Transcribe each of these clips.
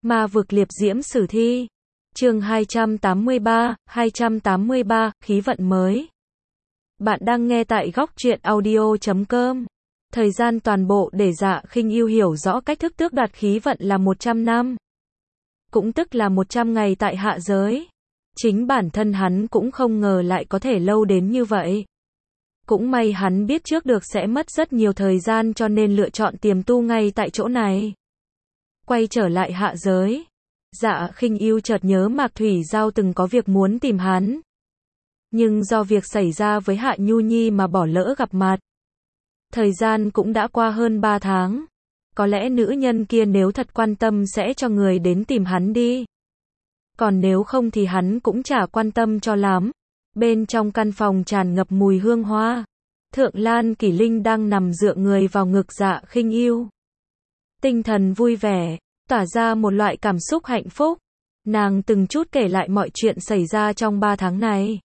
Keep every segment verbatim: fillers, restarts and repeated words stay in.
Ma vực liệp diễm sử thi. Chương hai trăm tám mươi ba, hai trăm tám mươi ba, khí vận mới. Bạn đang nghe tại góc truyện audio chấm com. Thời gian toàn bộ để Dạ Khinh Ưu hiểu rõ cách thức tước đoạt khí vận là một trăm năm. Cũng tức là một trăm ngày tại hạ giới. Chính bản thân hắn cũng không ngờ lại có thể lâu đến như vậy. Cũng may hắn biết trước được sẽ mất rất nhiều thời gian cho nên lựa chọn tiềm tu ngay tại chỗ này. Quay trở lại hạ giới. Dạ Khinh Ưu chợt nhớ Mạc Thủy Giao từng có việc muốn tìm hắn. Nhưng do việc xảy ra với Hạ Nhu Nhi mà bỏ lỡ gặp mặt. Thời gian cũng đã qua hơn ba tháng. Có lẽ nữ nhân kia nếu thật quan tâm sẽ cho người đến tìm hắn đi. Còn nếu không thì hắn cũng chả quan tâm cho lắm. Bên trong căn phòng tràn ngập mùi hương hoa. Thượng Lan Kỷ Linh đang nằm dựa người vào ngực Dạ Khinh Ưu. Tinh thần vui vẻ, tỏa ra một loại cảm xúc hạnh phúc. Nàng từng chút kể lại mọi chuyện xảy ra trong ba tháng này.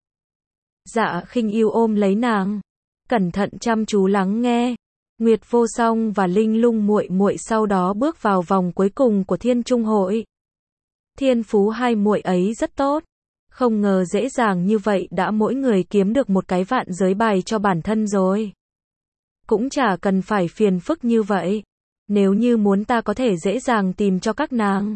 Dạ Khinh Ưu ôm lấy nàng, cẩn thận chăm chú lắng nghe. Nguyệt Vô Song và Linh Lung muội muội sau đó bước vào vòng cuối cùng của Thiên Trung hội. Thiên phú hai muội ấy rất tốt, không ngờ dễ dàng như vậy đã mỗi người kiếm được một cái vạn giới bài cho bản thân rồi. Cũng chả cần phải phiền phức như vậy. Nếu như muốn ta có thể dễ dàng tìm cho các nàng.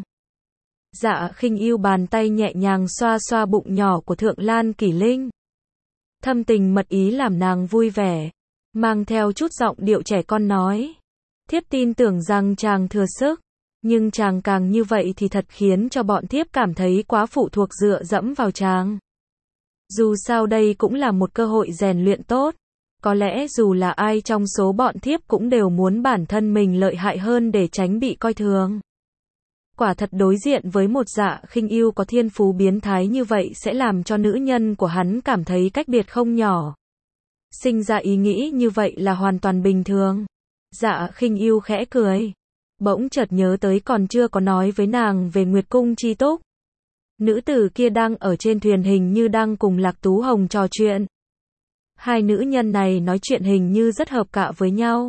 Dạ Khinh Ưu bàn tay nhẹ nhàng xoa xoa bụng nhỏ của Thượng Lan Kỷ Linh. Thâm tình mật ý làm nàng vui vẻ, mang theo chút giọng điệu trẻ con nói. Thiếp tin tưởng rằng chàng thừa sức, nhưng chàng càng như vậy thì thật khiến cho bọn thiếp cảm thấy quá phụ thuộc dựa dẫm vào chàng. Dù sao đây cũng là một cơ hội rèn luyện tốt. Có lẽ dù là ai trong số bọn thiếp cũng đều muốn bản thân mình lợi hại hơn để tránh bị coi thường. Quả thật đối diện với một Dạ Khinh Ưu có thiên phú biến thái như vậy sẽ làm cho nữ nhân của hắn cảm thấy cách biệt không nhỏ. Sinh ra ý nghĩ như vậy là hoàn toàn bình thường. Dạ Khinh Ưu khẽ cười. Bỗng chợt nhớ tới còn chưa có nói với nàng về Nguyệt Cung Chi Túc. Nữ tử kia đang ở trên thuyền hình như đang cùng Lạc Tú Hồng trò chuyện. Hai nữ nhân này nói chuyện hình như rất hợp cạ với nhau.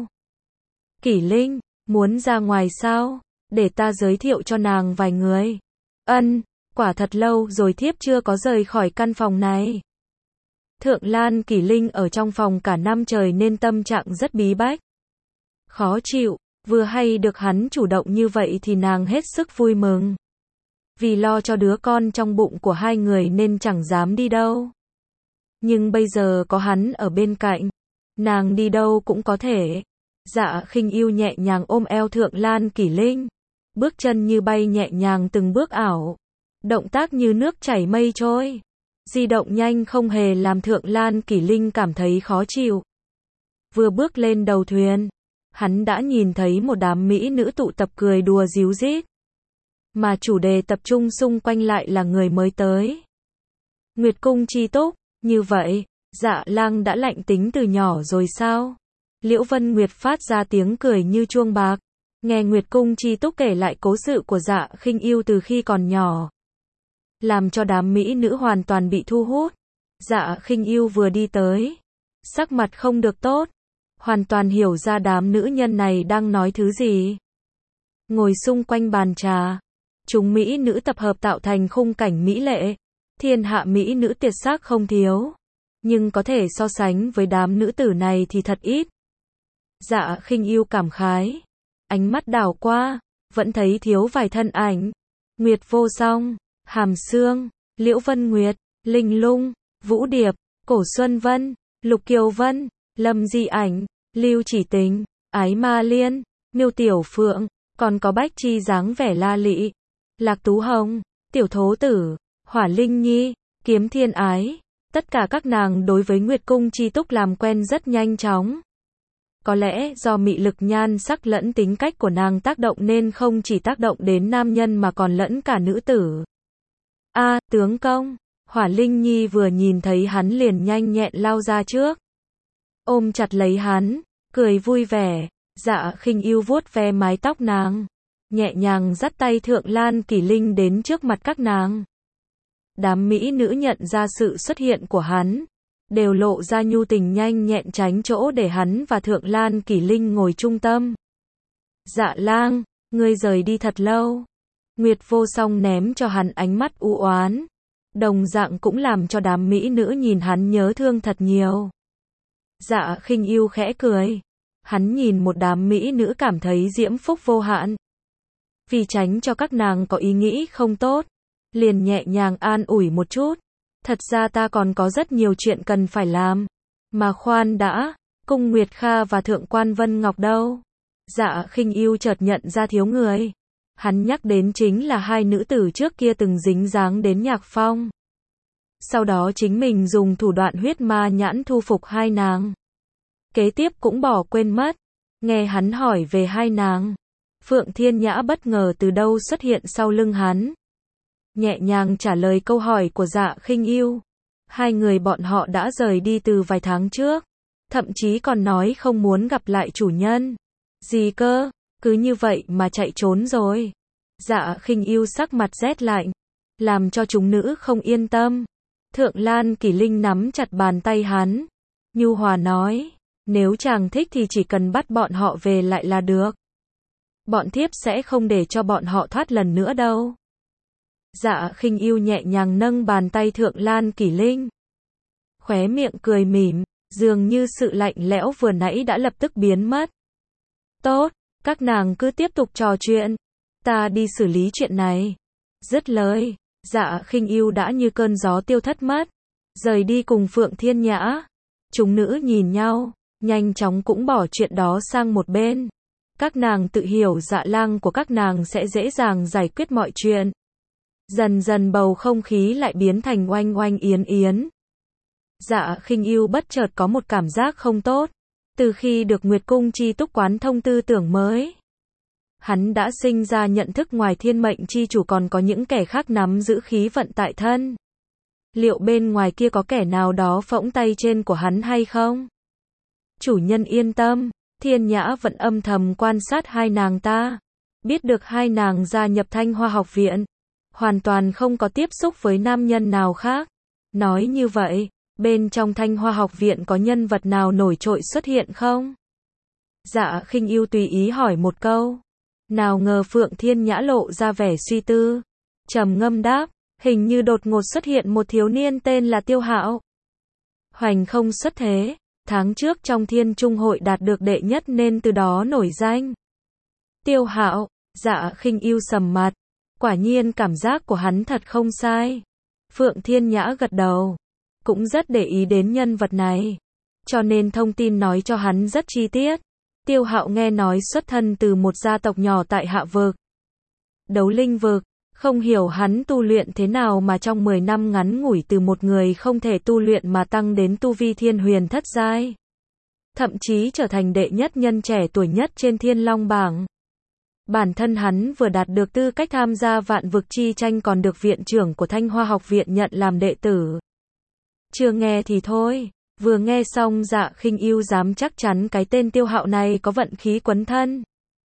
Kỷ Linh, muốn ra ngoài sao? Để ta giới thiệu cho nàng vài người. Ân, quả thật lâu rồi thiếp chưa có rời khỏi căn phòng này. Thượng Lan Kỷ Linh ở trong phòng cả năm trời nên tâm trạng rất bí bách. Khó chịu, vừa hay được hắn chủ động như vậy thì nàng hết sức vui mừng. Vì lo cho đứa con trong bụng của hai người nên chẳng dám đi đâu. Nhưng bây giờ có hắn ở bên cạnh, nàng đi đâu cũng có thể. Dạ Khinh Ưu nhẹ nhàng ôm eo Thượng Lan Kỷ Linh, bước chân như bay nhẹ nhàng từng bước ảo, động tác như nước chảy mây trôi, di động nhanh không hề làm Thượng Lan Kỷ Linh cảm thấy khó chịu. Vừa bước lên đầu thuyền, hắn đã nhìn thấy một đám mỹ nữ tụ tập cười đùa ríu rít, mà chủ đề tập trung xung quanh lại là người mới tới. Nguyệt Cung Chi Túc. Như vậy, Dạ Lang đã lạnh tính từ nhỏ rồi sao? Liễu Vân Nguyệt phát ra tiếng cười như chuông bạc. Nghe Nguyệt Cung Chi Túc kể lại cố sự của Dạ Khinh Ưu từ khi còn nhỏ, làm cho đám mỹ nữ hoàn toàn bị thu hút. Dạ Khinh Ưu vừa đi tới, sắc mặt không được tốt, hoàn toàn hiểu ra đám nữ nhân này đang nói thứ gì. Ngồi xung quanh bàn trà, chúng mỹ nữ tập hợp tạo thành khung cảnh mỹ lệ. Thiên hạ mỹ nữ tuyệt sắc không thiếu, nhưng có thể so sánh với đám nữ tử này thì thật ít. Dạ Khinh Ưu cảm khái, ánh mắt đảo qua, vẫn thấy thiếu vài thân ảnh. Nguyệt Vô Song, Hàm Sương, Liễu Vân Nguyệt, Linh Lung, Vũ Điệp, Cổ Xuân Vân, Lục Kiều Vân, Lâm Di Ảnh, Lưu Chỉ Tình, Ái Ma Liên, Miêu Tiểu Phượng, còn có Bách Chi dáng vẻ la lị, Lạc Tú Hồng, Tiểu Thố Tử, Hỏa Linh Nhi, Kiếm Thiên Ái. Tất cả các nàng đối với Nguyệt Cung Chi Túc làm quen rất nhanh chóng. Có lẽ do mị lực nhan sắc lẫn tính cách của nàng tác động nên không chỉ tác động đến nam nhân mà còn lẫn cả nữ tử. A, à, tướng công. Hỏa Linh Nhi vừa nhìn thấy hắn liền nhanh nhẹn lao ra trước, ôm chặt lấy hắn, cười vui vẻ. Dạ Khinh Ưu vuốt ve mái tóc nàng, nhẹ nhàng dắt tay Thượng Lan Kỷ Linh đến trước mặt các nàng. Đám mỹ nữ nhận ra sự xuất hiện của hắn, đều lộ ra nhu tình nhanh nhẹn tránh chỗ để hắn và Thượng Lan Kỷ Linh ngồi trung tâm. Dạ Lang, ngươi rời đi thật lâu. Nguyệt Vô Song ném cho hắn ánh mắt u oán, đồng dạng cũng làm cho đám mỹ nữ nhìn hắn nhớ thương thật nhiều. Dạ Khinh Ưu khẽ cười, hắn nhìn một đám mỹ nữ cảm thấy diễm phúc vô hạn. Vì tránh cho các nàng có ý nghĩ không tốt, liền nhẹ nhàng an ủi một chút. Thật ra ta còn có rất nhiều chuyện cần phải làm. Mà khoan đã, Cung Nguyệt Kha và Thượng quan Vân Ngọc đâu? Dạ Khinh Ưu chợt nhận ra thiếu người. Hắn nhắc đến chính là hai nữ tử trước kia từng dính dáng đến Nhạc Phong. Sau đó chính mình dùng thủ đoạn huyết ma nhãn thu phục hai nàng. Kế tiếp cũng bỏ quên mất. Nghe hắn hỏi về hai nàng, Phượng Thiên Nhã bất ngờ từ đâu xuất hiện sau lưng hắn. Nhẹ nhàng trả lời câu hỏi của Dạ Khinh Ưu. Hai người bọn họ đã rời đi từ vài tháng trước. Thậm chí còn nói không muốn gặp lại chủ nhân. Gì cơ? Cứ như vậy mà chạy trốn rồi. Dạ Khinh Ưu sắc mặt rét lạnh, làm cho chúng nữ không yên tâm. Thượng Lan Kỳ Linh nắm chặt bàn tay hắn, nhu hòa nói, nếu chàng thích thì chỉ cần bắt bọn họ về lại là được. Bọn thiếp sẽ không để cho bọn họ thoát lần nữa đâu. Dạ Khinh Ưu nhẹ nhàng nâng bàn tay Thượng Lan Kỳ Linh. Khóe miệng cười mỉm, dường như sự lạnh lẽo vừa nãy đã lập tức biến mất. Tốt, các nàng cứ tiếp tục trò chuyện. Ta đi xử lý chuyện này. Dứt lời, Dạ Khinh Ưu đã như cơn gió tiêu thất mất, rời đi cùng Phượng Thiên Nhã. Chúng nữ nhìn nhau, nhanh chóng cũng bỏ chuyện đó sang một bên. Các nàng tự hiểu Dạ Lang của các nàng sẽ dễ dàng giải quyết mọi chuyện. Dần dần bầu không khí lại biến thành oanh oanh yến yến. Dạ Khinh Ưu bất chợt có một cảm giác không tốt. Từ khi được Nguyệt Cung Chi Túc quán thông tư tưởng mới, hắn đã sinh ra nhận thức ngoài thiên mệnh chi chủ còn có những kẻ khác nắm giữ khí vận tại thân. Liệu bên ngoài kia có kẻ nào đó phỗng tay trên của hắn hay không? Chủ nhân yên tâm, Thiên Nhã vẫn âm thầm quan sát hai nàng ta. Biết được hai nàng gia nhập Thanh Hoa học viện, hoàn toàn không có tiếp xúc với nam nhân nào khác. Nói như vậy, bên trong Thanh Hoa học viện có nhân vật nào nổi trội xuất hiện không? Dạ Khinh Ưu tùy ý hỏi một câu. Nào ngờ Phượng Thiên Nhã lộ ra vẻ suy tư, trầm ngâm đáp, hình như đột ngột xuất hiện một thiếu niên tên là Tiêu Hạo. Hoành không xuất thế, tháng trước trong Thiên Trung hội đạt được đệ nhất nên từ đó nổi danh. Tiêu Hạo, Dạ Khinh Ưu sầm mặt, quả nhiên cảm giác của hắn thật không sai. Phượng Thiên Nhã gật đầu, cũng rất để ý đến nhân vật này, cho nên thông tin nói cho hắn rất chi tiết. Tiêu Hạo nghe nói xuất thân từ một gia tộc nhỏ tại Hạ Vực, Đấu Linh Vực, không hiểu hắn tu luyện thế nào mà trong mười năm ngắn ngủi từ một người không thể tu luyện mà tăng đến tu vi thiên huyền thất giai. Thậm chí trở thành đệ nhất nhân trẻ tuổi nhất trên Thiên Long bảng. Bản thân hắn vừa đạt được tư cách tham gia vạn vực chi tranh còn được viện trưởng của Thanh Hoa học viện nhận làm đệ tử. Chưa nghe thì thôi. Vừa nghe xong Dạ Khinh Ưu dám chắc chắn cái tên Tiêu Hạo này có vận khí quấn thân.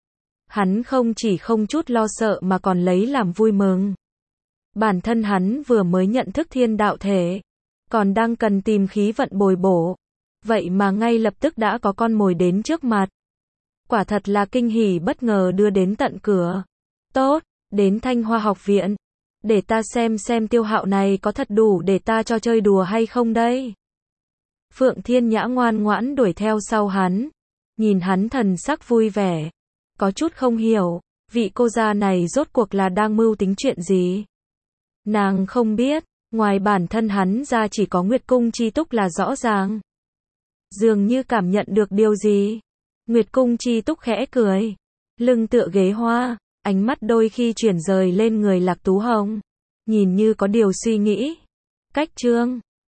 Hắn không chỉ không chút lo sợ mà còn lấy làm vui mừng. Bản thân hắn vừa mới nhận thức thiên đạo thể, còn đang cần tìm khí vận bồi bổ. Vậy mà ngay lập tức đã có con mồi đến trước mặt. Quả thật là kinh hỉ bất ngờ đưa đến tận cửa. Tốt, đến Thanh Hoa học viện. Để ta xem xem Tiêu Hạo này có thật đủ để ta cho chơi đùa hay không đây. Phượng Thiên Nhã ngoan ngoãn đuổi theo sau hắn, nhìn hắn thần sắc vui vẻ, có chút không hiểu, vị cô gia này rốt cuộc là đang mưu tính chuyện gì. Nàng không biết, ngoài bản thân hắn ra chỉ có Nguyệt Cung Chi Túc là rõ ràng. Dường như cảm nhận được điều gì, Nguyệt Cung Chi Túc khẽ cười, lưng tựa ghế hoa, ánh mắt đôi khi chuyển rời lên người Lạc Tú Hồng, nhìn như có điều suy nghĩ. Cách chương